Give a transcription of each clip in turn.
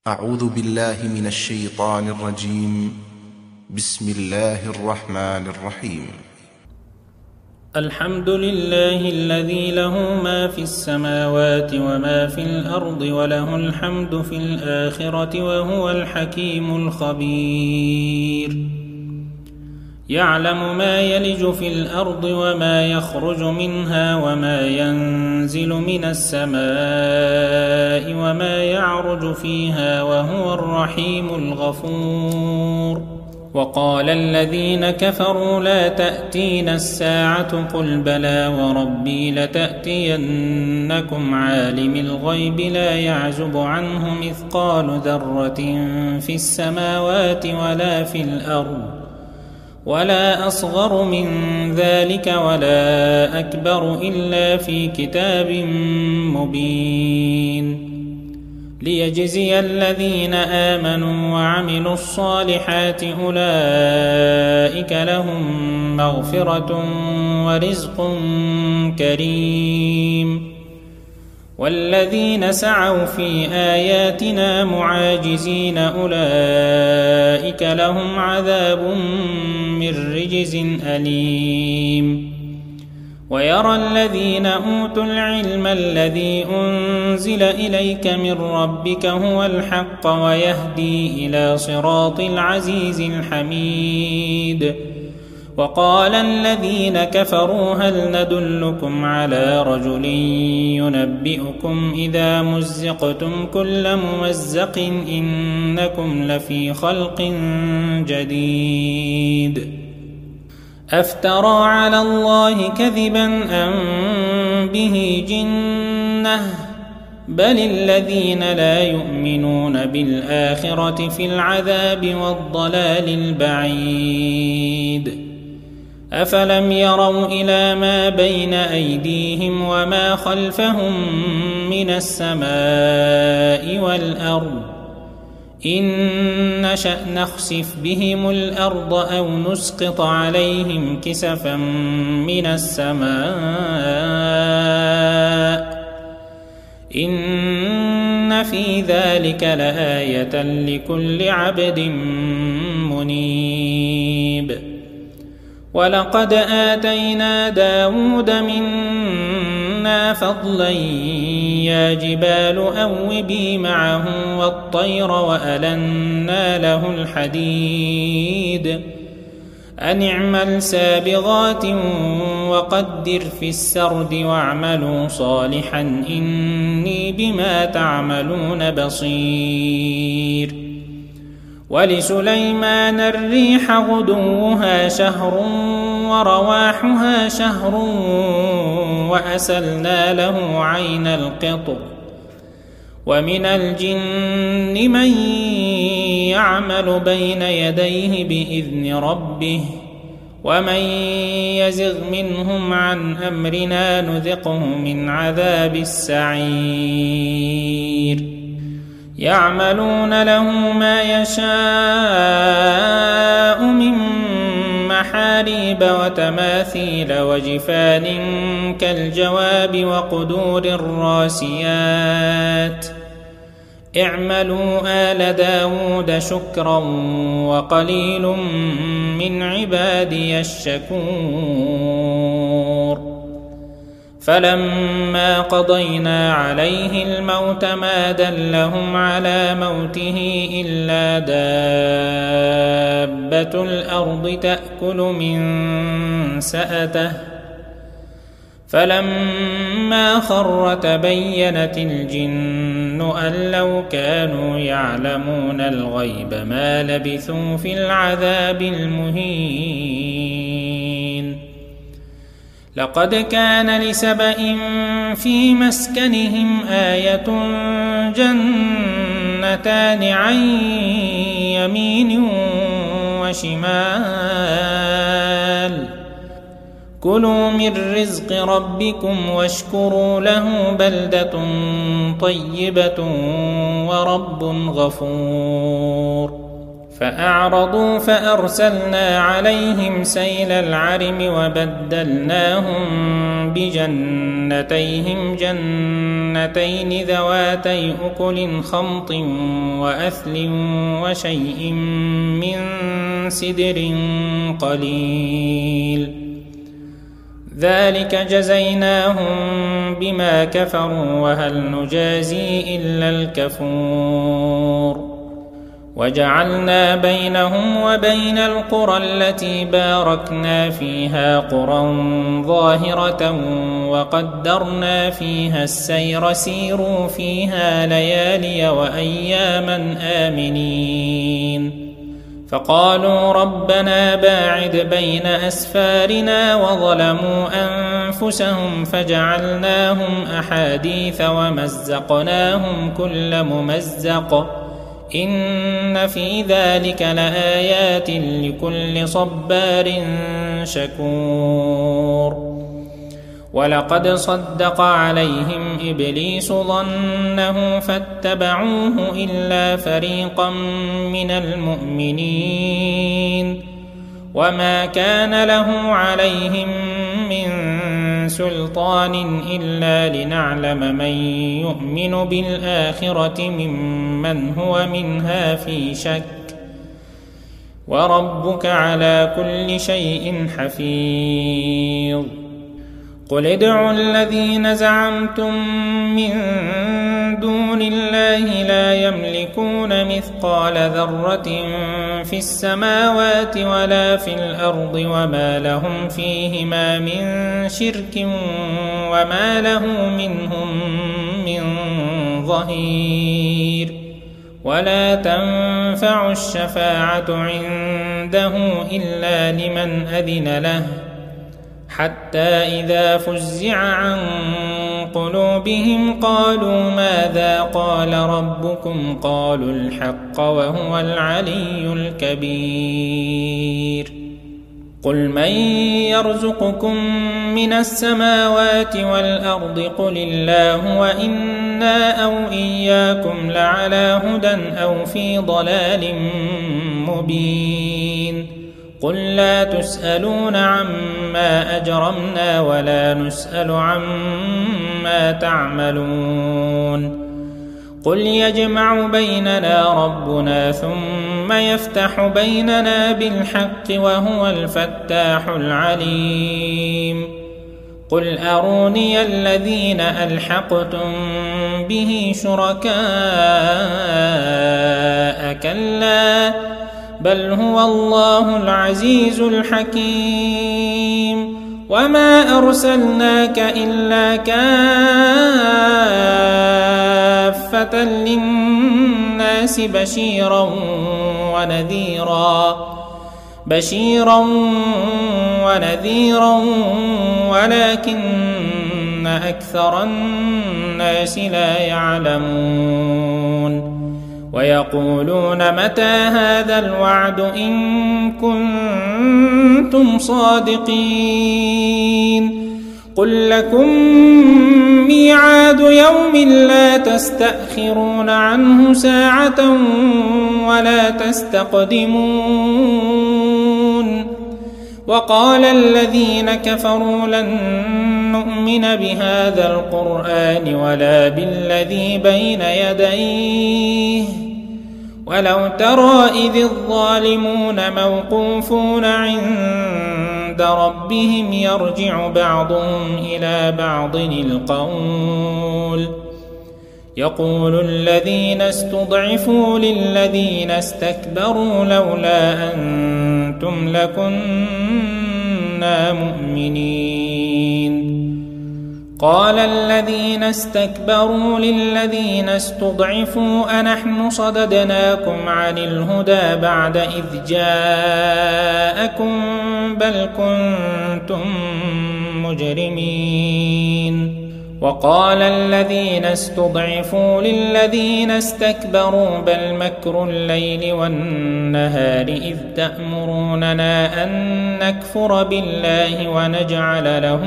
أعوذ بالله من الشيطان الرجيم. بسم الله الرحمن الرحيم. الحمد لله الذي له ما في السماوات وما في الأرض وله الحمد في الآخرة وهو الحكيم الخبير. يعلم ما يلج في الأرض وما يخرج منها وما ينزل من السماء وما يعرج فيها وهو الرحيم الغفور. وقال الذين كفروا لا تأتينا الساعة قل بلى وربي لتأتينكم عالم الغيب لا يعزب عنه مثقال ذرة في السماوات ولا في الأرض ولا أصغر من ذلك ولا أكبر إلا في كتاب مبين ليجزي الذين آمنوا وعملوا الصالحات أولئك لهم مغفرة ورزق كريم. والذين سعوا في آياتنا معاجزين أولئك لهم عذاب من رجز أليم. ويرى الذين أوتوا العلم الذي أنزل إليك من ربك هو الحق ويهدي إلى صراط العزيز الحميد. وقال الذين كفروا هل ندلكم على رجل ينبئكم إذا مزقتم كل ممزق إنكم لفي خلق جديد. أفترى على الله كذبا أم به جنة بل الذين لا يؤمنون بالآخرة في العذاب والضلال البعيد. أفلم يروا إلى ما بين أيديهم وما خلفهم من السماء والأرض إن نشأ نخسف بهم الأرض أو نسقط عليهم كسفا من السماء إن في ذلك لآية لكل عبد منيب. ولقد آتينا داود منا فضلا يا جبال أوبي معه والطير وألنا له الحديد أن اعمل سابغات وقدر في السرد واعملوا صالحا إني بما تعملون بصير. ولسليمان الريح غدوها شهر ورواحها شهر وأسلنا له عين القطر. ومن الجن من يعمل بين يديه بإذن ربه ومن يزغ منهم عن أمرنا نذقه من عذاب السعير. يعملون له ما يشاء من محاريب وتماثيل وجفان كالجواب وقدور الراسيات اعملوا آل داود شكرا وقليل من عبادي الشكور. فلما قضينا عليه الموت ما دلهم على موته إلا دابة الأرض تأكل من سأته فلما خر تبينت الجن أن لو كانوا يعلمون الغيب ما لبثوا في العذاب المهين. لقد كان لسبإ في مسكنهم آية جنتان عن يمين وشمال كلوا من رزق ربكم واشكروا له بلدة طيبة ورب غفور. فأعرضوا فأرسلنا عليهم سيل العرم وبدلناهم بجنتيهم جنتين ذواتي أكل خمط وأثل وشيء من سدر قليل ذلك جزيناهم بما كفروا وهل نجازي إلا الكفور وجعلنا بينهم وبين القرى التي باركنا فيها قرى ظاهرة وقدرنا فيها السير سيروا فيها ليالي وأياما آمنين فقالوا ربنا باعد بين أسفارنا وظلموا أنفسهم فجعلناهم أحاديث ومزقناهم كل ممزق إن في ذلك لآيات لكل صبار شكور ولقد صدق عليهم إبليس ظنه فاتبعوه إلا فريقا من المؤمنين وما كان له عليهم من سلطان إلا لنعلم من يؤمن بالآخرة ممن هو منها في شك وربك على كل شيء حفيظ قل ادعوا الذين زعمتم من دون الله لا يملكون مثقال ذرة في السماوات ولا في الأرض وما لهم فيهما من شرك وما له منهم من ظهير ولا تنفع الشفاعة عنده إلا لمن أذن له حتى إذا فزع عن قلوبهم قالوا ماذا قال ربكم قالوا الحق وهو العلي الكبير قل من يرزقكم من السماوات والأرض قل الله وإنا أو إياكم لعلى هدى أو في ضلال مبين قل لا تسألون عما أجرمنا ولا نسأل عما تعملون قل يجمع بيننا ربنا ثم يفتح بيننا بالحق وهو الفتاح العليم قل أروني الذين ألحقتم به شركاء كلا بل هو الله العزيز الحكيم وما أرسلناك إلا كافة للناس بشيرا ونذيرا ولكن أكثر الناس لا يعلمون ويقولون متى هذا الوعد إن كنتم صادقين قل لكم ميعاد يوم لا تستأخرون عنه ساعة ولا تستقدمون وقال الذين كفروا لن نؤمن بهذا القرآن ولا بالذي بين يديه ولو ترى إذ الظالمون موقوفون عند ربهم يرجع بعضهم إلى بعض القول يقول الذين استضعفوا للذين استكبروا لولا أنتم لكنا مؤمنين قال الذين استكبروا للذين استضعفوا أنحن صددناكم عن الهدى بعد إذ جاءكم بل كنتم مجرمين وقال الذين استضعفوا للذين استكبروا بل مكر الليل والنهار إذ تأمروننا أن نكفر بالله ونجعل له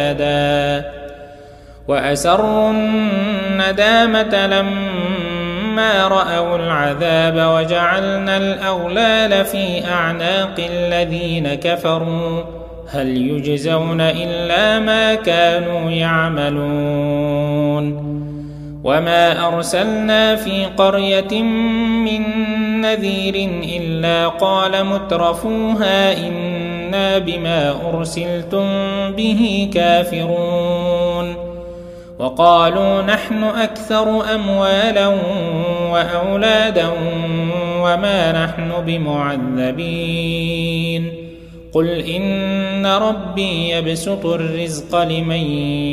أندادا وأسروا الندامة لما فلما رأوا العذاب وجعلنا الأغلال في أعناق الذين كفروا هل يجزون إلا ما كانوا يعملون وما أرسلنا في قرية من نذير إلا قال مترفوها إنا بما أرسلتم به كافرون وقالوا نحن أكثر أموالا وأولادا وما نحن بمعذبين قل إن ربي يبسط الرزق لمن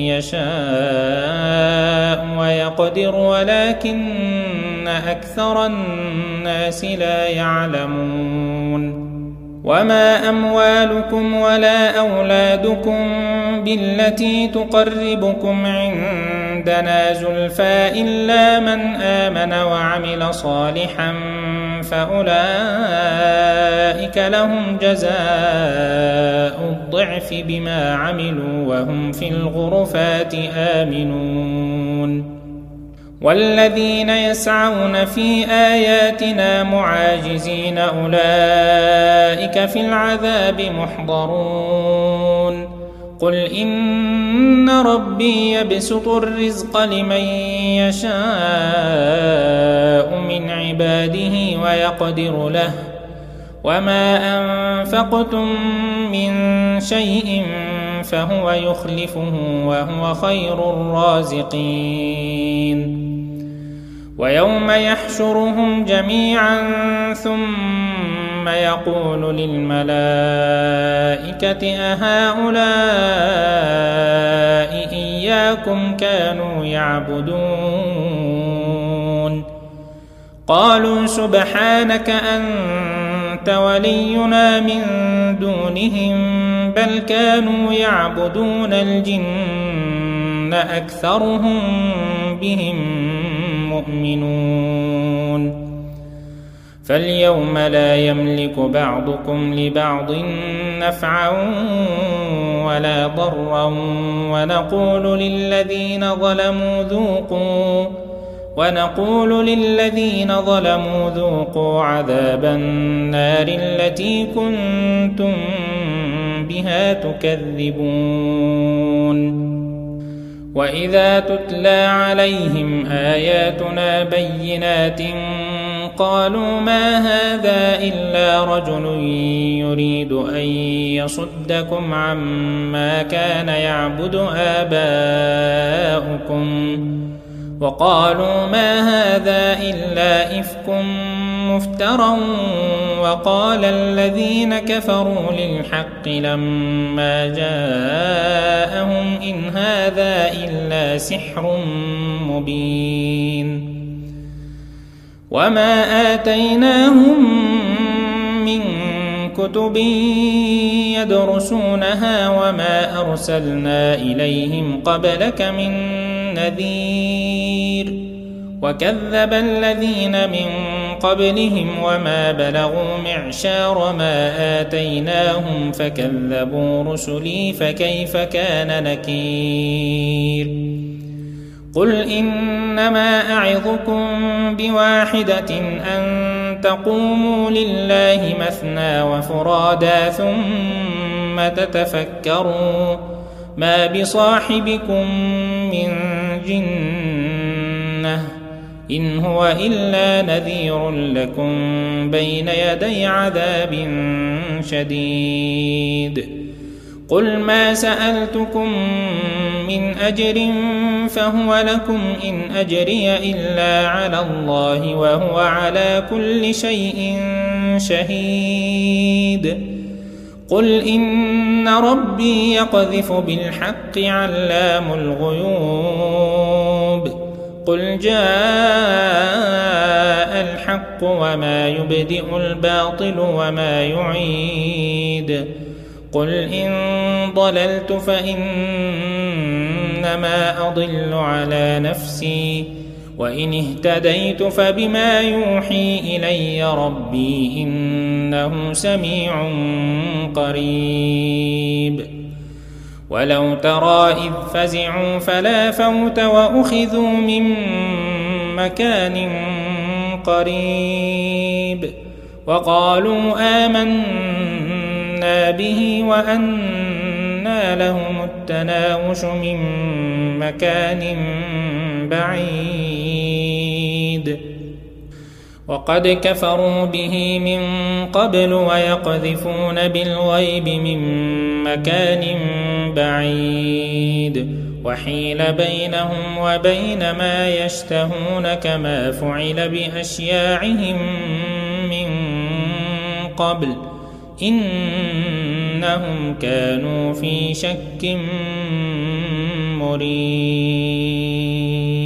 يشاء ويقدر ولكن أكثر الناس لا يعلمون وما أموالكم ولا أولادكم بالتي تقربكم عندنا زلفى إلا من آمن وعمل صالحا فأولئك لهم جزاء الضعف بما عملوا وهم في الغرفات آمنون والذين يسعون في آياتنا معاجزين أولئك في العذاب محضرون قل إن ربي يبسط الرزق لمن يشاء من عباده ويقدر له وما أنفقتم من شيء فهو يخلفه وهو خير الرازقين ويوم يحشرهم جميعا ثم يقول للملائكة أهؤلاء إياكم كانوا يعبدون قالوا سبحانك أنت ولينا من دونهم بل كانوا يعبدون الجن أكثرهم بهم مؤمنون فاليوم لا يملك بعضكم لبعض نفعا ولا ضرا ونقول للذين ظلموا ذوقوا عذاب النار التي كنتم بها تكذبون وإذا تتلى عليهم آياتنا بينات قالوا ما هذا إلا رجل يريد أن يصدكم عما كان يعبد آباؤكم وقالوا ما هذا إلا إفك مفترى وقال الذين كفروا للحق لما جاءهم إن هذا إلا سحر مبين وما آتيناهم من كتب يدرسونها وما أرسلنا إليهم قبلك من نذير وكذب الذين من قبلهم وما بلغوا معشار ما آتيناهم فكذبوا رسلي فكيف كان نكير قل إنما أعظكم بواحدة أن تقوموا لله مثنى وفرادا ثم تتفكروا ما بصاحبكم من جنة إن هو إلا نذير لكم بين يدي عذاب شديد قل ما سألتكم من أجر فهو لكم إن أجري إلا على الله وهو على كل شيء شهيد قل إن ربي يقذف بالحق علام الغيوب قل جاء الحق وما يبدئ الباطل وما يعيد قل إن ضللت فإنما أضل على نفسي وإن اهتديت فبما يوحي إلي ربي إنه سميع قريب ولو ترى إذ فزعوا فلا فوت وأخذوا من مكان قريب وقالوا آمنا به وأنى لهم التناوش من مكان بعيد وقد كفروا به من قبل ويقذفون بالغيب من مكان بعيد وحيل بينهم وبين ما يشتهون كما فعل بأشياعهم من قبل إنهم كانوا في شك مريب.